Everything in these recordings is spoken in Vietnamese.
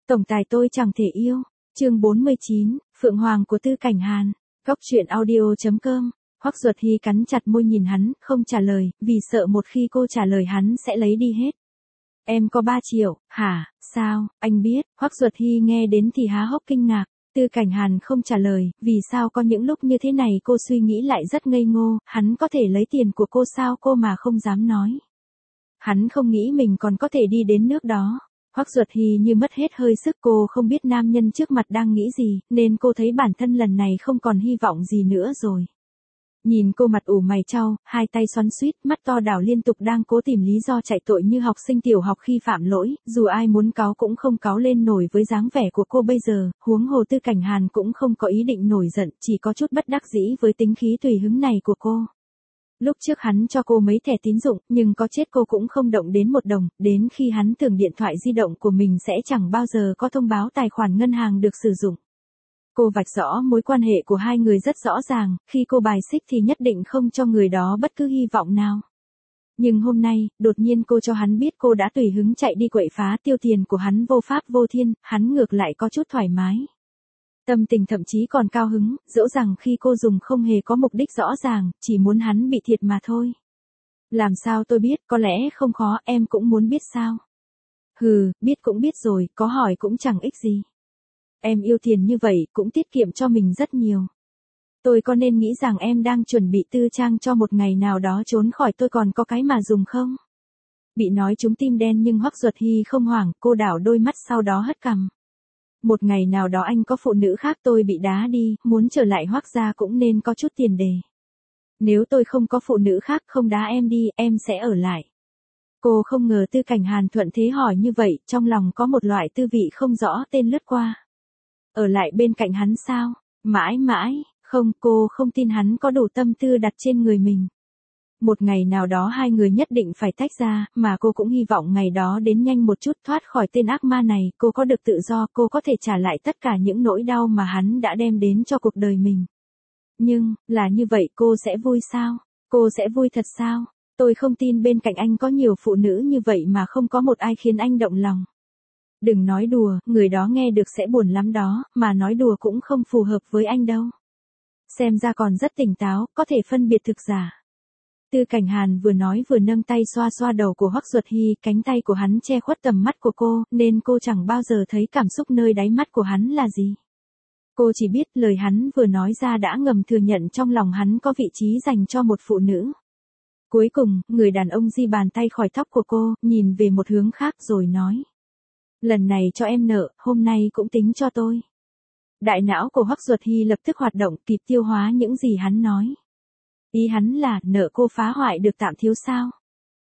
Tổng tài tôi chẳng thể yêu. Chương 49, Phượng Hoàng của Tư Cảnh Hàn. Góc truyện audio.com. Hoắc Duật Hy cắn chặt môi nhìn hắn, không trả lời, vì sợ một khi cô trả lời hắn sẽ lấy đi hết. Em có 3 triệu, hả, sao, anh biết, Hoắc Duật Hy nghe đến thì há hốc kinh ngạc. Tư Cảnh Hàn không trả lời, vì sao có những lúc như thế này cô suy nghĩ lại rất ngây ngô, hắn có thể lấy tiền của cô sao cô mà không dám nói. Hắn không nghĩ mình còn có thể đi đến nước đó. Hoắc Duật Hy như mất hết hơi sức, cô không biết nam nhân trước mặt đang nghĩ gì, nên cô thấy bản thân lần này không còn hy vọng gì nữa rồi. Nhìn cô mặt ủ mày chau, hai tay xoắn xuýt, mắt to đảo liên tục đang cố tìm lý do chạy tội như học sinh tiểu học khi phạm lỗi, dù ai muốn cáu cũng không cáu lên nổi với dáng vẻ của cô bây giờ, huống hồ Tư Cảnh Hàn cũng không có ý định nổi giận, chỉ có chút bất đắc dĩ với tính khí tùy hứng này của cô. Lúc trước hắn cho cô mấy thẻ tín dụng, nhưng có chết cô cũng không động đến một đồng, đến khi hắn tưởng điện thoại di động của mình sẽ chẳng bao giờ có thông báo tài khoản ngân hàng được sử dụng. Cô vạch rõ mối quan hệ của hai người rất rõ ràng, khi cô bài xích thì nhất định không cho người đó bất cứ hy vọng nào. Nhưng hôm nay, đột nhiên cô cho hắn biết cô đã tùy hứng chạy đi quậy phá tiêu tiền của hắn vô pháp vô thiên, hắn ngược lại có chút thoải mái. Tâm tình thậm chí còn cao hứng, dẫu rằng khi cô dùng không hề có mục đích rõ ràng, chỉ muốn hắn bị thiệt mà thôi. Làm sao tôi biết, có lẽ không khó, em cũng muốn biết sao? Hừ, biết cũng biết rồi, có hỏi cũng chẳng ích gì. Em yêu tiền như vậy, cũng tiết kiệm cho mình rất nhiều. Tôi có nên nghĩ rằng em đang chuẩn bị tư trang cho một ngày nào đó trốn khỏi tôi còn có cái mà dùng không? Bị nói trúng tim đen nhưng Hoắc Duật Hy không hoảng, cô đảo đôi mắt sau đó hất cằm. Một ngày nào đó anh có phụ nữ khác tôi bị đá đi, muốn trở lại Hoắc gia cũng nên có chút tiền đề. Nếu tôi không có phụ nữ khác không đá em đi, em sẽ ở lại. Cô không ngờ Tư Cảnh Hàn thuận thế hỏi như vậy, trong lòng có một loại tư vị không rõ tên lướt qua. Ở lại bên cạnh hắn sao? Mãi mãi, không, cô không tin hắn có đủ tâm tư đặt trên người mình. Một ngày nào đó hai người nhất định phải tách ra, mà cô cũng hy vọng ngày đó đến nhanh một chút, thoát khỏi tên ác ma này, cô có được tự do, cô có thể trả lại tất cả những nỗi đau mà hắn đã đem đến cho cuộc đời mình. Nhưng, là như vậy cô sẽ vui sao? Cô sẽ vui thật sao? Tôi không tin bên cạnh anh có nhiều phụ nữ như vậy mà không có một ai khiến anh động lòng. Đừng nói đùa, người đó nghe được sẽ buồn lắm đó, mà nói đùa cũng không phù hợp với anh đâu. Xem ra còn rất tỉnh táo, có thể phân biệt thực giả. Tư Cảnh Hàn vừa nói vừa nâng tay xoa xoa đầu của Hoắc Duật Hy, cánh tay của hắn che khuất tầm mắt của cô, nên cô chẳng bao giờ thấy cảm xúc nơi đáy mắt của hắn là gì. Cô chỉ biết lời hắn vừa nói ra đã ngầm thừa nhận trong lòng hắn có vị trí dành cho một phụ nữ. Cuối cùng, người đàn ông di bàn tay khỏi tóc của cô, nhìn về một hướng khác rồi nói. Lần này cho em nợ, hôm nay cũng tính cho tôi. Đại não của Hoắc Duật Hy lập tức hoạt động, kịp tiêu hóa những gì hắn nói. Ý hắn là nợ cô phá hoại được tạm thiếu sao?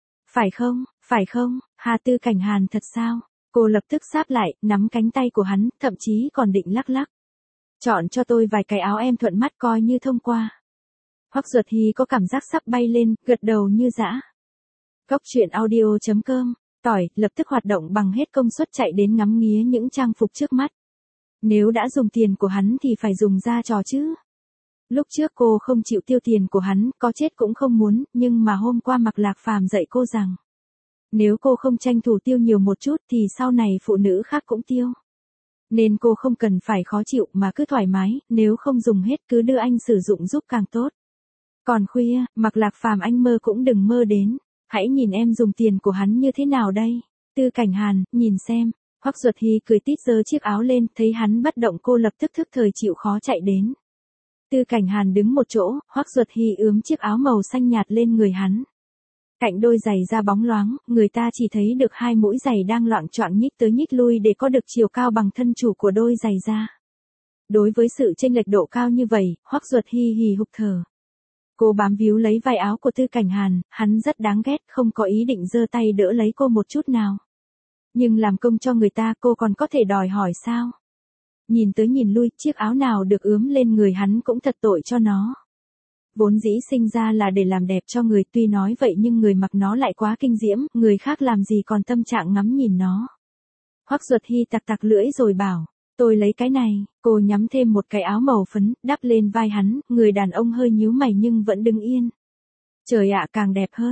Phải không, Hà Tư Cảnh Hàn thật sao? Cô lập tức sáp lại, nắm cánh tay của hắn, thậm chí còn định lắc lắc. Chọn cho tôi vài cái áo em thuận mắt coi như thông qua. Hoắc Duật Hy có cảm giác sắp bay lên, gật đầu như dã. Góc truyện audio.com. Tỏi, lập tức hoạt động bằng hết công suất chạy đến ngắm nghía những trang phục trước mắt. Nếu đã dùng tiền của hắn thì phải dùng ra trò chứ. Lúc trước cô không chịu tiêu tiền của hắn, có chết cũng không muốn, nhưng mà hôm qua Mạc Lạc Phàm dạy cô rằng. Nếu cô không tranh thủ tiêu nhiều một chút thì sau này phụ nữ khác cũng tiêu. Nên cô không cần phải khó chịu mà cứ thoải mái, nếu không dùng hết cứ đưa anh sử dụng giúp càng tốt. Còn khuya, Mạc Lạc Phàm anh mơ cũng đừng mơ đến. Hãy nhìn em dùng tiền của hắn như thế nào đây? Tư Cảnh Hàn, nhìn xem. Hoắc Duật Hy cười tít giơ chiếc áo lên, thấy hắn bất động cô lập tức thức thời chịu khó chạy đến. Tư Cảnh Hàn đứng một chỗ, Hoắc Duật Hy ướm chiếc áo màu xanh nhạt lên người hắn. Cạnh đôi giày da bóng loáng, người ta chỉ thấy được hai mũi giày đang loạng choạng nhích tới nhích lui để có được chiều cao bằng thân chủ của đôi giày da. Đối với sự chênh lệch độ cao như vậy, Hoắc Duật Hy hì hục thở. Cô bám víu lấy vai áo của Tư Cảnh Hàn, hắn rất đáng ghét, không có ý định giơ tay đỡ lấy cô một chút nào. Nhưng làm công cho người ta cô còn có thể đòi hỏi sao? Nhìn tới nhìn lui, chiếc áo nào được ướm lên người hắn cũng thật tội cho nó. Vốn dĩ sinh ra là để làm đẹp cho người, tuy nói vậy nhưng người mặc nó lại quá kinh diễm, người khác làm gì còn tâm trạng ngắm nhìn nó. Hoắc Duật Hy tặc tặc lưỡi rồi bảo, tôi lấy cái này, cô nhắm thêm một cái áo màu phấn, đắp lên vai hắn, người đàn ông hơi nhíu mày nhưng vẫn đứng yên. Trời ạ càng đẹp hơn,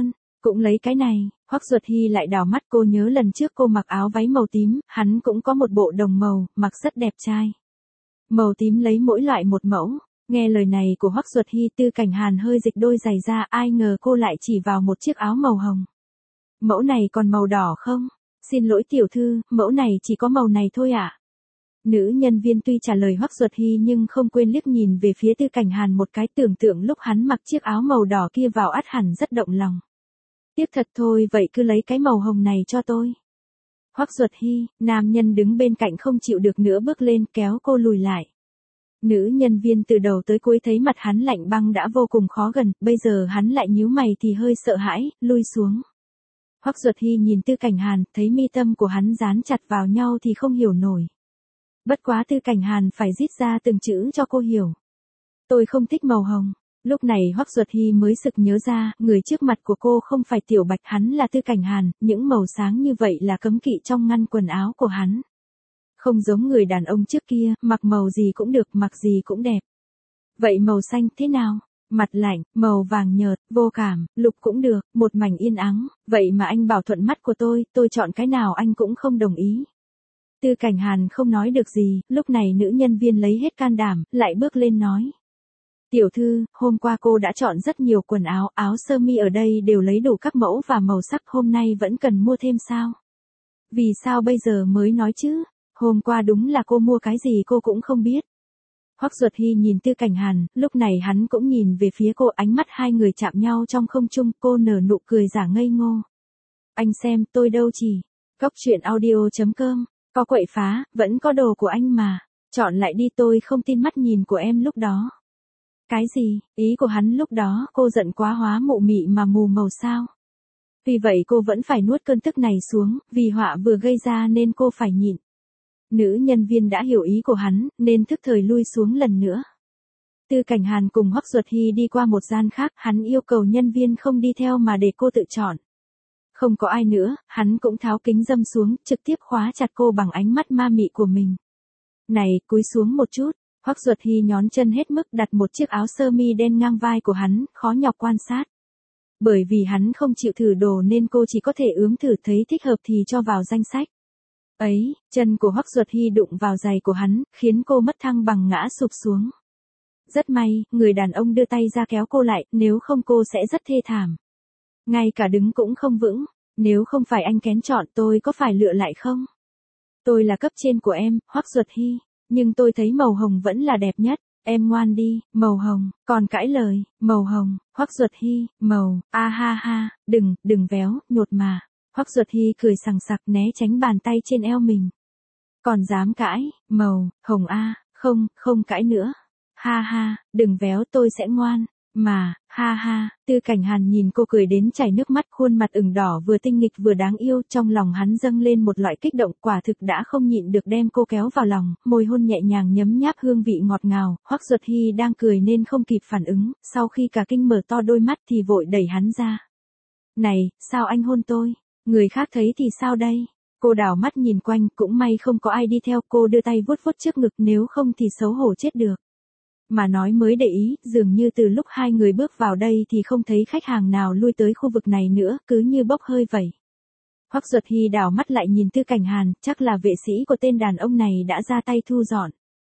Cũng lấy cái này, Hoắc Duật Hy lại đảo mắt cô nhớ lần trước cô mặc áo váy màu tím, hắn cũng có một bộ đồng màu, mặc rất đẹp trai. Màu tím lấy mỗi loại một mẫu. Nghe lời này của Hoắc Duật Hy, Tư Cảnh Hàn hơi dịch đôi giày ra, ai ngờ cô lại chỉ vào một chiếc áo màu hồng. Mẫu này còn màu đỏ không? Xin lỗi tiểu thư, mẫu này chỉ có màu này thôi ạ. Nữ nhân viên tuy trả lời Hoắc Duật Hy nhưng không quên liếc nhìn về phía Tư Cảnh Hàn một cái, tưởng tượng lúc hắn mặc chiếc áo màu đỏ kia vào ắt hẳn rất động lòng. Tiếc thật thôi, vậy cứ lấy cái màu hồng này cho tôi. Hoắc Duật Hy, nam nhân đứng bên cạnh không chịu được nữa bước lên kéo cô lùi lại. Nữ nhân viên từ đầu tới cuối thấy mặt hắn lạnh băng đã vô cùng khó gần, bây giờ hắn lại nhíu mày thì hơi sợ hãi, lui xuống. Hoắc Duật Hy nhìn Tư Cảnh Hàn, thấy mi tâm của hắn dán chặt vào nhau thì không hiểu nổi. Bất quá Tư Cảnh Hàn phải rít ra từng chữ cho cô hiểu. Tôi không thích màu hồng. Lúc này Hoắc Duật Hy mới sực nhớ ra, người trước mặt của cô không phải Tiểu Bạch, hắn là Tư Cảnh Hàn, những màu sáng như vậy là cấm kỵ trong ngăn quần áo của hắn. Không giống người đàn ông trước kia, mặc màu gì cũng được, mặc gì cũng đẹp. Vậy màu xanh thế nào? Mặt lạnh, màu vàng nhợt, vô cảm, lục cũng được, một mảnh yên ắng, vậy mà anh bảo thuận mắt của tôi chọn cái nào anh cũng không đồng ý. Tư Cảnh Hàn không nói được gì, lúc này nữ nhân viên lấy hết can đảm, lại bước lên nói. Tiểu thư, hôm qua cô đã chọn rất nhiều quần áo, áo sơ mi ở đây đều lấy đủ các mẫu và màu sắc, hôm nay vẫn cần mua thêm sao? Vì sao bây giờ mới nói chứ? Hôm qua đúng là cô mua cái gì cô cũng không biết. Hoắc Duật Hy nhìn Tư Cảnh Hàn, lúc này hắn cũng nhìn về phía cô, ánh mắt hai người chạm nhau trong không trung, cô nở nụ cười giả ngây ngô. Anh xem, tôi đâu chỉ. Cóc truyện audio.com, có quậy phá, vẫn có đồ của anh mà. Chọn lại đi, tôi không tin mắt nhìn của em lúc đó. Cái gì, ý của hắn lúc đó, cô giận quá hóa mụ mị mà mù màu sao? Vì vậy cô vẫn phải nuốt cơn tức này xuống, vì họa vừa gây ra nên cô phải nhịn. Nữ nhân viên đã hiểu ý của hắn, nên thức thời lui xuống lần nữa. Tư Cảnh Hàn cùng Hoắc Duật Hy đi qua một gian khác, hắn yêu cầu nhân viên không đi theo mà để cô tự chọn. Không có ai nữa, hắn cũng tháo kính râm xuống, trực tiếp khóa chặt cô bằng ánh mắt ma mị của mình. Này, cúi xuống một chút. Hoắc Duật Hy nhón chân hết mức đặt một chiếc áo sơ mi đen ngang vai của hắn, khó nhọc quan sát. Bởi vì hắn không chịu thử đồ nên cô chỉ có thể ướm thử, thấy thích hợp thì cho vào danh sách. Ấy, chân của Hoắc Duật Hy đụng vào giày của hắn, khiến cô mất thăng bằng ngã sụp xuống. Rất may, người đàn ông đưa tay ra kéo cô lại, nếu không cô sẽ rất thê thảm. Ngay cả đứng cũng không vững, nếu không phải anh kén chọn tôi có phải lựa lại không? Tôi là cấp trên của em, Hoắc Duật Hy. Nhưng tôi thấy màu hồng vẫn là đẹp nhất, em ngoan đi, màu hồng, còn cãi lời, màu hồng, Hoắc Duật Hy, màu, a ha ha, đừng véo, nhột mà. Hoắc Duật Hy cười sằng sặc né tránh bàn tay trên eo mình. Còn dám cãi, màu, hồng a, không cãi nữa. Ha ha, đừng véo tôi sẽ ngoan. Mà, ha ha, Tư Cảnh Hàn nhìn cô cười đến chảy nước mắt, khuôn mặt ửng đỏ vừa tinh nghịch vừa đáng yêu, trong lòng hắn dâng lên một loại kích động, quả thực đã không nhịn được đem cô kéo vào lòng, môi hôn nhẹ nhàng nhấm nháp hương vị ngọt ngào. Hoắc Duật Hy đang cười nên không kịp phản ứng, sau khi cả kinh mở to đôi mắt thì vội đẩy hắn ra. Này, sao anh hôn tôi? Người khác thấy thì sao đây? Cô đảo mắt nhìn quanh, cũng may không có ai đi theo, cô đưa tay vuốt vuốt trước ngực, nếu không thì xấu hổ chết được. Mà nói mới để ý, dường như từ lúc hai người bước vào đây thì không thấy khách hàng nào lui tới khu vực này nữa, cứ như bốc hơi vậy. Hoắc Duật Hy đảo mắt lại nhìn Tư Cảnh Hàn, chắc là vệ sĩ của tên đàn ông này đã ra tay thu dọn.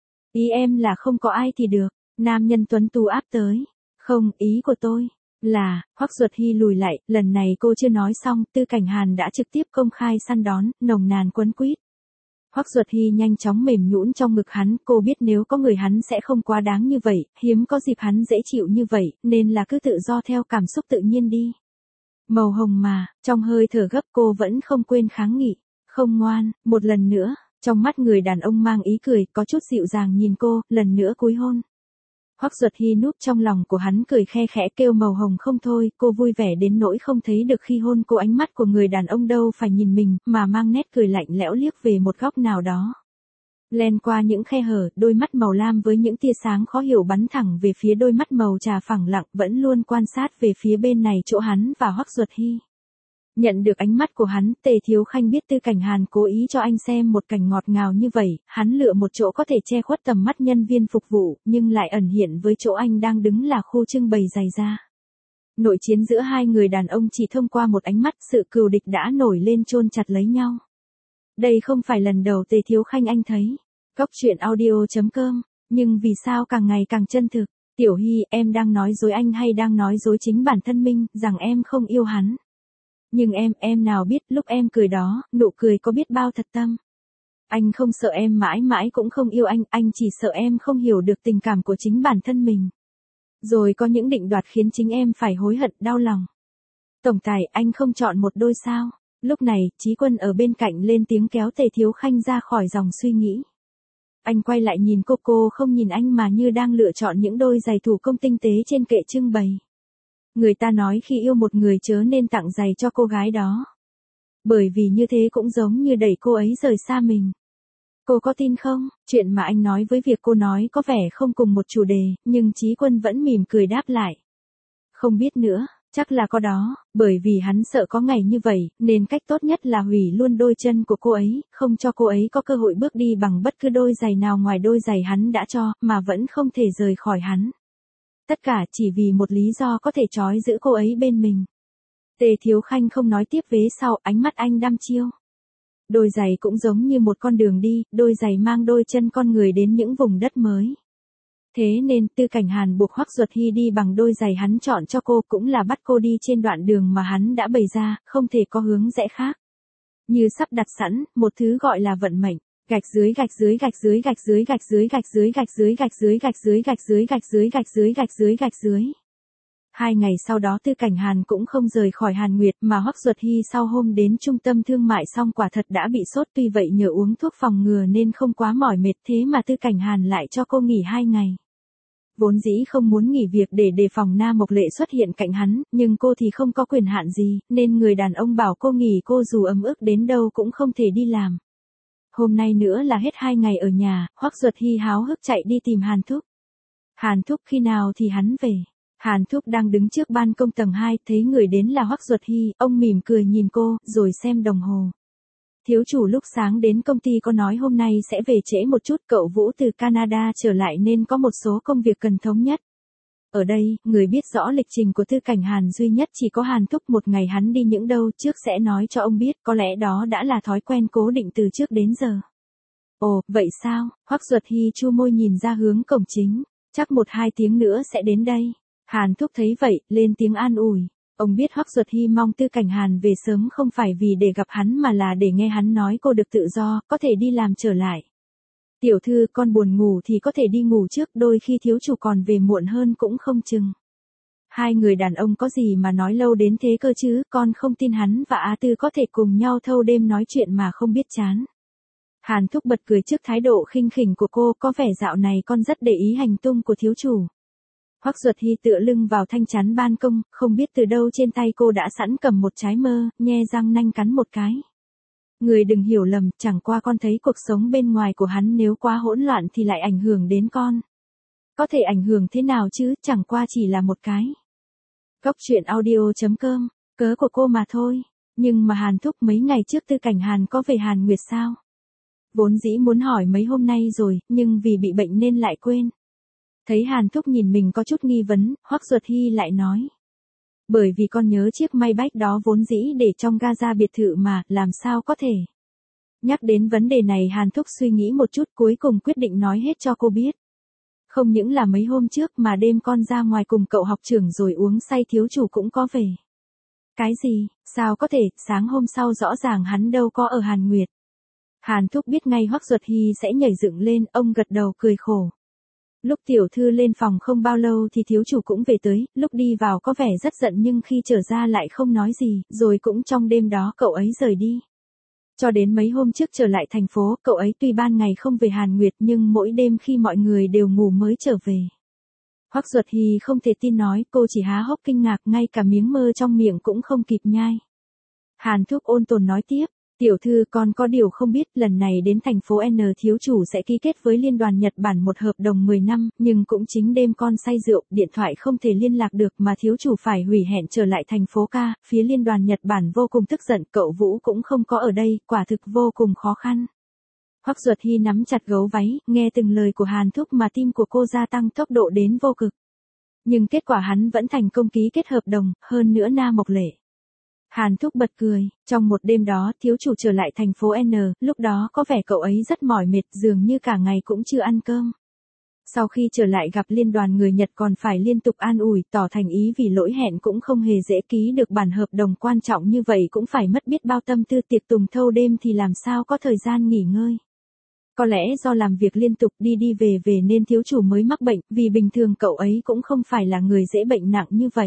Ý em là không có ai thì được, nam nhân tuấn tú áp tới. Không, ý của tôi là, Hoắc Duật Hy lùi lại, lần này cô chưa nói xong, Tư Cảnh Hàn đã trực tiếp công khai săn đón, nồng nàn quấn quýt. Hoắc Duật Hy nhanh chóng mềm nhũn trong ngực hắn, cô biết nếu có người hắn sẽ không quá đáng như vậy, hiếm có dịp hắn dễ chịu như vậy, nên là cứ tự do theo cảm xúc tự nhiên đi. Màu hồng mà, trong hơi thở gấp cô vẫn không quên kháng nghị. Không ngoan, một lần nữa, trong mắt người đàn ông mang ý cười, có chút dịu dàng nhìn cô, lần nữa cúi hôn. Hoắc Duật Hy núp trong lòng của hắn cười khe khẽ kêu màu hồng không thôi, cô vui vẻ đến nỗi không thấy được khi hôn cô ánh mắt của người đàn ông đâu phải nhìn mình, mà mang nét cười lạnh lẽo liếc về một góc nào đó. Len qua những khe hở, đôi mắt màu lam với những tia sáng khó hiểu bắn thẳng về phía đôi mắt màu trà phẳng lặng vẫn luôn quan sát về phía bên này chỗ hắn và Hoắc Duật Hy. Nhận được ánh mắt của hắn, Tề Thiếu Khanh biết Tư Cảnh Hàn cố ý cho anh xem một cảnh ngọt ngào như vậy, hắn lựa một chỗ có thể che khuất tầm mắt nhân viên phục vụ, nhưng lại ẩn hiện với chỗ anh đang đứng là khu trưng bày giày da. Nội chiến giữa hai người đàn ông chỉ thông qua một ánh mắt, sự cừu địch đã nổi lên chôn chặt lấy nhau. Đây không phải lần đầu Tề Thiếu Khanh anh thấy. Góc truyện audio.com, nhưng vì sao càng ngày càng chân thực? Tiểu Hy, em đang nói dối anh hay đang nói dối chính bản thân mình, rằng em không yêu hắn? Nhưng em nào biết lúc em cười đó, nụ cười có biết bao thật tâm. Anh không sợ em mãi mãi cũng không yêu anh chỉ sợ em không hiểu được tình cảm của chính bản thân mình. Rồi có những định đoạt khiến chính em phải hối hận, đau lòng. Tổng tài, anh không chọn một đôi sao? Lúc này, Chí Quân ở bên cạnh lên tiếng kéo Tề Thiếu Khanh ra khỏi dòng suy nghĩ. Anh quay lại nhìn cô không nhìn anh mà như đang lựa chọn những đôi giày thủ công tinh tế trên kệ trưng bày. Người ta nói khi yêu một người chớ nên tặng giày cho cô gái đó. Bởi vì như thế cũng giống như đẩy cô ấy rời xa mình. Cô có tin không? Chuyện mà anh nói với việc cô nói có vẻ không cùng một chủ đề, nhưng Chí Quân vẫn mỉm cười đáp lại. Không biết nữa, chắc là có đó, bởi vì hắn sợ có ngày như vậy, nên cách tốt nhất là hủy luôn đôi chân của cô ấy, không cho cô ấy có cơ hội bước đi bằng bất cứ đôi giày nào ngoài đôi giày hắn đã cho, mà vẫn không thể rời khỏi hắn. Tất cả chỉ vì một lý do có thể trói giữ cô ấy bên mình. Tề Thiếu Khanh không nói tiếp vế sau, ánh mắt anh đăm chiêu. Đôi giày cũng giống như một con đường đi, đôi giày mang đôi chân con người đến những vùng đất mới. Thế nên, Tư Cảnh Hàn buộc Hoắc Duật Hy đi bằng đôi giày hắn chọn cho cô, cũng là bắt cô đi trên đoạn đường mà hắn đã bày ra, không thể có hướng rẽ khác. Như sắp đặt sẵn, một thứ gọi là vận mệnh. Gạch dưới gạch dưới gạch dưới gạch dưới gạch dưới gạch dưới gạch dưới gạch dưới gạch dưới gạch dưới gạch dưới gạch dưới gạch dưới gạch dưới. 2 ngày sau đó Tư Cảnh Hàn cũng không rời khỏi Hàn Nguyệt, mà Hoắc Duật Hy sau hôm đến trung tâm thương mại xong quả thật đã bị sốt, tuy vậy nhờ uống thuốc phòng ngừa nên không quá mỏi mệt, thế mà Tư Cảnh Hàn lại cho cô nghỉ 2 ngày. Vốn dĩ không muốn nghỉ việc để đề phòng Na Mộc Lệ xuất hiện cạnh hắn, nhưng cô thì không có quyền hạn gì, nên người đàn ông bảo cô nghỉ, cô dù ấm ức đến đâu cũng không thể đi làm. Hôm nay nữa là hết 2 ngày ở nhà, Hoắc Duật Hy háo hức chạy đi tìm Hàn Thúc. Hàn Thúc khi nào thì hắn về? Hàn Thúc đang đứng trước ban công tầng 2, thấy người đến là Hoắc Duật Hy, ông mỉm cười nhìn cô, rồi xem đồng hồ. Thiếu chủ lúc sáng đến công ty có nói hôm nay sẽ về trễ một chút, cậu Vũ từ Canada trở lại nên có một số công việc cần thống nhất. Ở đây, người biết rõ lịch trình của Tư Cảnh Hàn duy nhất chỉ có Hàn Thúc, một ngày hắn đi những đâu trước sẽ nói cho ông biết, có lẽ đó đã là thói quen cố định từ trước đến giờ. Ồ, vậy sao? Hoắc Duật Hy chu môi nhìn ra hướng cổng chính, chắc 1-2 tiếng nữa sẽ đến đây. Hàn Thúc thấy vậy, lên tiếng an ủi. Ông biết Hoắc Duật Hy mong Tư Cảnh Hàn về sớm không phải vì để gặp hắn mà là để nghe hắn nói cô được tự do, có thể đi làm trở lại. Tiểu thư, con buồn ngủ thì có thể đi ngủ trước, đôi khi thiếu chủ còn về muộn hơn cũng không chừng. Hai người đàn ông có gì mà nói lâu đến thế cơ chứ, con không tin hắn và Á Tư có thể cùng nhau thâu đêm nói chuyện mà không biết chán. Hàn Thúc bật cười trước thái độ khinh khỉnh của cô, có vẻ dạo này con rất để ý hành tung của thiếu chủ. Hoắc Duật Hy tựa lưng vào thanh chắn ban công, không biết từ đâu trên tay cô đã sẵn cầm một trái mơ, nhe răng nanh cắn một cái. Người đừng hiểu lầm, chẳng qua con thấy cuộc sống bên ngoài của hắn nếu quá hỗn loạn thì lại ảnh hưởng đến con. Có thể ảnh hưởng thế nào chứ, chẳng qua chỉ là một cái. Góc truyện audio.com, cớ của cô mà thôi. Nhưng mà Hàn Thúc, mấy ngày trước Tư Cảnh Hàn có về Hàn Nguyệt sao? Vốn dĩ muốn hỏi mấy hôm nay rồi, nhưng vì bị bệnh nên lại quên. Thấy Hàn Thúc nhìn mình có chút nghi vấn, Hoắc Duật Hy lại nói. Bởi vì con nhớ chiếc Maybach đó vốn dĩ để trong gaza biệt thự mà, làm sao có thể. Nhắc đến vấn đề này Hàn Thúc suy nghĩ một chút, cuối cùng quyết định nói hết cho cô biết. Không những là mấy hôm trước mà đêm con ra ngoài cùng cậu học trưởng rồi uống say thiếu chủ cũng có về. Cái gì, sao có thể, sáng hôm sau rõ ràng hắn đâu có ở Hàn Nguyệt. Hàn Thúc biết ngay Hoắc Duật Hy sẽ nhảy dựng lên, ông gật đầu cười khổ. Lúc tiểu thư lên phòng không bao lâu thì thiếu chủ cũng về tới, lúc đi vào có vẻ rất giận nhưng khi trở ra lại không nói gì, rồi cũng trong đêm đó cậu ấy rời đi. Cho đến mấy hôm trước trở lại thành phố, cậu ấy tuy ban ngày không về Hàn Nguyệt nhưng mỗi đêm khi mọi người đều ngủ mới trở về. Hoắc Duật Hy không thể tin nói, cô chỉ há hốc kinh ngạc, ngay cả miếng mơ trong miệng cũng không kịp nhai. Hàn Thúc ôn tồn nói tiếp. Tiểu thư, con có điều không biết, lần này đến thành phố N thiếu chủ sẽ ký kết với Liên đoàn Nhật Bản một hợp đồng 10 năm, nhưng cũng chính đêm con say rượu, điện thoại không thể liên lạc được mà thiếu chủ phải hủy hẹn trở lại thành phố ca, phía Liên đoàn Nhật Bản vô cùng tức giận, cậu Vũ cũng không có ở đây, quả thực vô cùng khó khăn. Hoắc Duật Hy nắm chặt gấu váy, nghe từng lời của Hàn Thúc mà tim của cô gia tăng tốc độ đến vô cực. Nhưng kết quả hắn vẫn thành công ký kết hợp đồng, hơn nữa Na Mộc Lệ. Hàn Thúc bật cười, trong một đêm đó thiếu chủ trở lại thành phố N, lúc đó có vẻ cậu ấy rất mỏi mệt, dường như cả ngày cũng chưa ăn cơm. Sau khi trở lại gặp liên đoàn người Nhật còn phải liên tục an ủi, tỏ thành ý vì lỗi hẹn cũng không hề dễ ký được bản hợp đồng quan trọng như vậy, cũng phải mất biết bao tâm tư tiệc tùng thâu đêm thì làm sao có thời gian nghỉ ngơi. Có lẽ do làm việc liên tục đi đi về về nên thiếu chủ mới mắc bệnh, vì bình thường cậu ấy cũng không phải là người dễ bệnh nặng như vậy.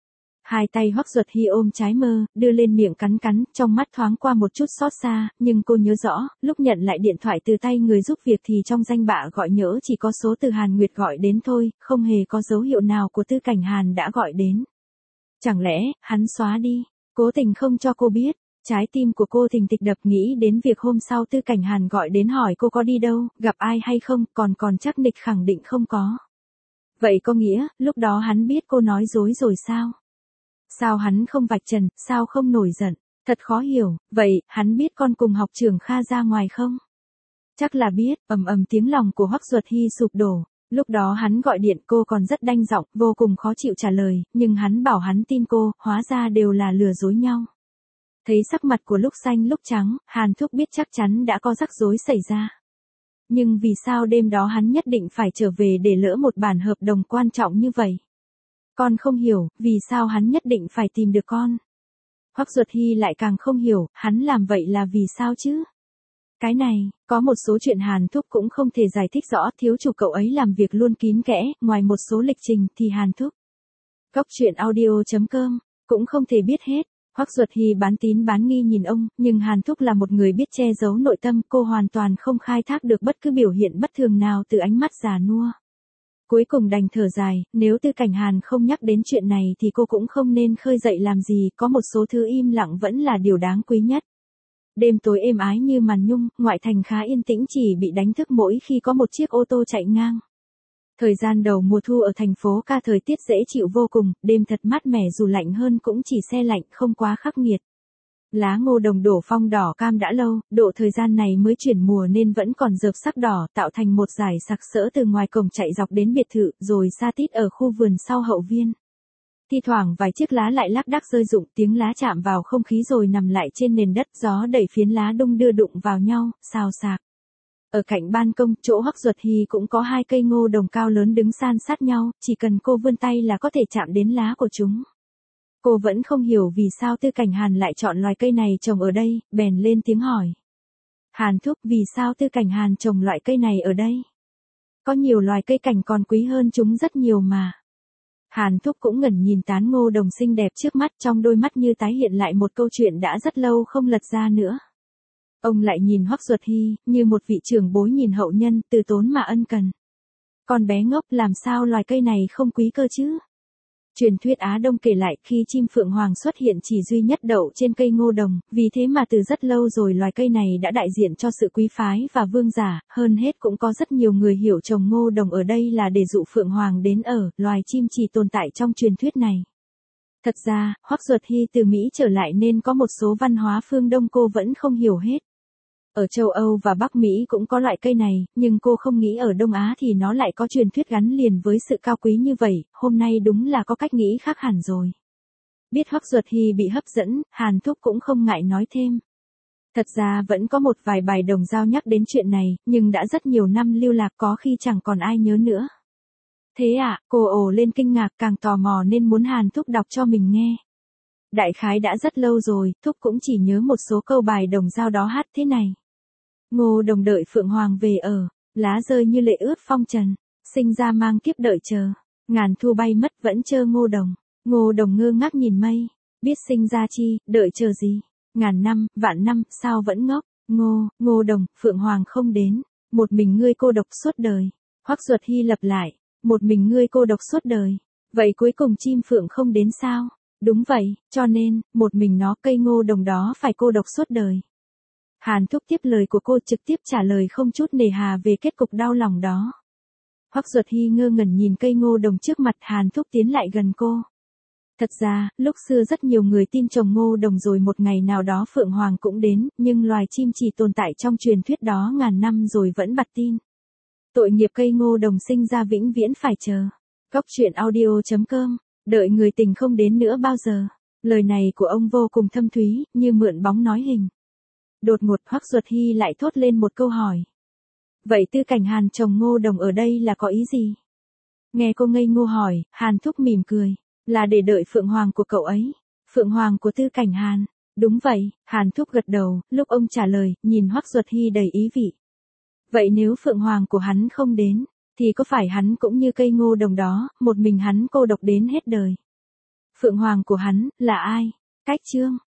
Hai tay Hoắc Duật Hy ôm trái mơ, đưa lên miệng cắn cắn, trong mắt thoáng qua một chút xót xa, nhưng cô nhớ rõ, lúc nhận lại điện thoại từ tay người giúp việc thì trong danh bạ gọi nhỡ chỉ có số từ Hàn Nguyệt gọi đến thôi, không hề có dấu hiệu nào của Tư Cảnh Hàn đã gọi đến. Chẳng lẽ, hắn xóa đi, cố tình không cho cô biết. Trái tim của cô thình thịch đập, nghĩ đến việc hôm sau Tư Cảnh Hàn gọi đến hỏi cô có đi đâu, gặp ai hay không, còn chắc nịch khẳng định không có. Vậy có nghĩa, lúc đó hắn biết cô nói dối rồi sao? Sao hắn không vạch trần, sao không nổi giận? Thật khó hiểu, vậy, hắn biết con cùng học trưởng Kha ra ngoài không? Chắc là biết, tiếng lòng của Hoắc Duật Hy sụp đổ. Lúc đó hắn gọi điện cô còn rất đanh giọng, vô cùng khó chịu trả lời, nhưng hắn bảo hắn tin cô, hóa ra đều là lừa dối nhau. Thấy sắc mặt của lúc xanh lúc trắng, Hàn Thúc biết chắc chắn đã có rắc rối xảy ra. Nhưng vì sao đêm đó hắn nhất định phải trở về để lỡ một bản hợp đồng quan trọng như vậy? Con không hiểu, vì sao hắn nhất định phải tìm được con? Hoắc Duật Hy lại càng không hiểu, hắn làm vậy là vì sao chứ? Cái này, có một số chuyện Hàn Thúc cũng không thể giải thích rõ, thiếu chủ cậu ấy làm việc luôn kín kẽ, ngoài một số lịch trình thì Hàn Thúc. Góc truyện audio.com, cũng không thể biết hết. Hoắc Duật Hy bán tín bán nghi nhìn ông, nhưng Hàn Thúc là một người biết che giấu nội tâm, cô hoàn toàn không khai thác được bất cứ biểu hiện bất thường nào từ ánh mắt già nua. Cuối cùng đành thở dài, nếu Tư Cảnh Hàn không nhắc đến chuyện này thì cô cũng không nên khơi dậy làm gì, có một số thứ im lặng vẫn là điều đáng quý nhất. Đêm tối êm ái như màn nhung, ngoại thành khá yên tĩnh, chỉ bị đánh thức mỗi khi có một chiếc ô tô chạy ngang. Thời gian đầu mùa thu ở thành phố Ca thời tiết dễ chịu vô cùng, đêm thật mát mẻ, dù lạnh hơn cũng chỉ se lạnh, không quá khắc nghiệt. Lá ngô đồng đổ phong đỏ cam đã lâu, độ thời gian này mới chuyển mùa nên vẫn còn rợp sắc đỏ, tạo thành một dải sặc sỡ từ ngoài cổng chạy dọc đến biệt thự, rồi sa tít ở khu vườn sau hậu viên. Thi thoảng vài chiếc lá lại lác đác rơi rụng, tiếng lá chạm vào không khí rồi nằm lại trên nền đất, gió đẩy phiến lá đung đưa đụng vào nhau, xào xạc. Ở cạnh ban công, chỗ Hoắc Duật Hy cũng có hai cây ngô đồng cao lớn đứng san sát nhau, chỉ cần cô vươn tay là có thể chạm đến lá của chúng. Cô vẫn không hiểu vì sao Tư Cảnh Hàn lại chọn loài cây này trồng ở đây, bèn lên tiếng hỏi. Hàn Thúc, vì sao Tư Cảnh Hàn trồng loại cây này ở đây? Có nhiều loài cây cảnh còn quý hơn chúng rất nhiều mà. Hàn Thúc cũng ngẩn nhìn tán ngô đồng xinh đẹp trước mắt, trong đôi mắt như tái hiện lại một câu chuyện đã rất lâu không lật ra nữa. Ông lại nhìn Hoắc Duật Hy, như một vị trưởng bối nhìn hậu nhân, từ tốn mà ân cần. Con bé ngốc, làm sao loài cây này không quý cơ chứ? Truyền thuyết Á Đông kể lại, khi chim phượng hoàng xuất hiện chỉ duy nhất đậu trên cây ngô đồng, vì thế mà từ rất lâu rồi loài cây này đã đại diện cho sự quý phái và vương giả, hơn hết cũng có rất nhiều người hiểu trồng ngô đồng ở đây là để dụ phượng hoàng đến ở, loài chim chỉ tồn tại trong truyền thuyết này. Thật ra, Hoắc Duật Hy từ Mỹ trở lại nên có một số văn hóa phương Đông cô vẫn không hiểu hết. Ở châu Âu và Bắc Mỹ cũng có loại cây này, nhưng cô không nghĩ ở Đông Á thì nó lại có truyền thuyết gắn liền với sự cao quý như vậy, hôm nay đúng là có cách nghĩ khác hẳn rồi. Biết Hoắc Duật Hy bị hấp dẫn, Hàn Thúc cũng không ngại nói thêm. Thật ra vẫn có một vài bài đồng dao nhắc đến chuyện này, nhưng đã rất nhiều năm lưu lạc, có khi chẳng còn ai nhớ nữa. Thế à, cô ồ lên kinh ngạc, càng tò mò nên muốn Hàn Thúc đọc cho mình nghe. Đại khái đã rất lâu rồi, Thúc cũng chỉ nhớ một số câu bài đồng dao đó hát thế này. Ngô đồng đợi phượng hoàng về ở, lá rơi như lệ ướt phong trần, sinh ra mang kiếp đợi chờ, ngàn thu bay mất vẫn chơ ngô đồng ngơ ngác nhìn mây, biết sinh ra chi, đợi chờ gì, ngàn năm, vạn năm, sao vẫn ngốc, ngô đồng, phượng hoàng không đến, một mình ngươi cô độc suốt đời. Hoắc Duật Hy lặp lại, một mình ngươi cô độc suốt đời, vậy cuối cùng chim phượng không đến sao? Đúng vậy, cho nên, một mình nó, cây ngô đồng đó phải cô độc suốt đời. Hàn Thúc tiếp lời của cô, trực tiếp trả lời không chút nề hà về kết cục đau lòng đó. Hoắc Duật Hy ngơ ngẩn nhìn cây ngô đồng trước mặt, Hàn Thúc tiến lại gần cô. Thật ra, lúc xưa rất nhiều người tin trồng ngô đồng rồi một ngày nào đó phượng hoàng cũng đến, nhưng loài chim chỉ tồn tại trong truyền thuyết đó ngàn năm rồi vẫn bặt tin. Tội nghiệp cây ngô đồng sinh ra vĩnh viễn phải chờ. Cóc truyện audio.com, đợi người tình không đến nữa bao giờ. Lời này của ông vô cùng thâm thúy, như mượn bóng nói hình. Đột ngột Hoắc Duật Hy lại thốt lên một câu hỏi. Vậy Tư Cảnh Hàn chồng Ngô Đồng ở đây là có ý gì? Nghe cô ngây ngô hỏi, Hàn Thúc mỉm cười. Là để đợi Phượng Hoàng của cậu ấy. Phượng Hoàng của Tư Cảnh Hàn. Đúng vậy, Hàn Thúc gật đầu, lúc ông trả lời, nhìn Hoắc Duật Hy đầy ý vị. Vậy nếu Phượng Hoàng của hắn không đến, thì có phải hắn cũng như cây Ngô Đồng đó, một mình hắn cô độc đến hết đời? Phượng Hoàng của hắn, là ai? Cách Chương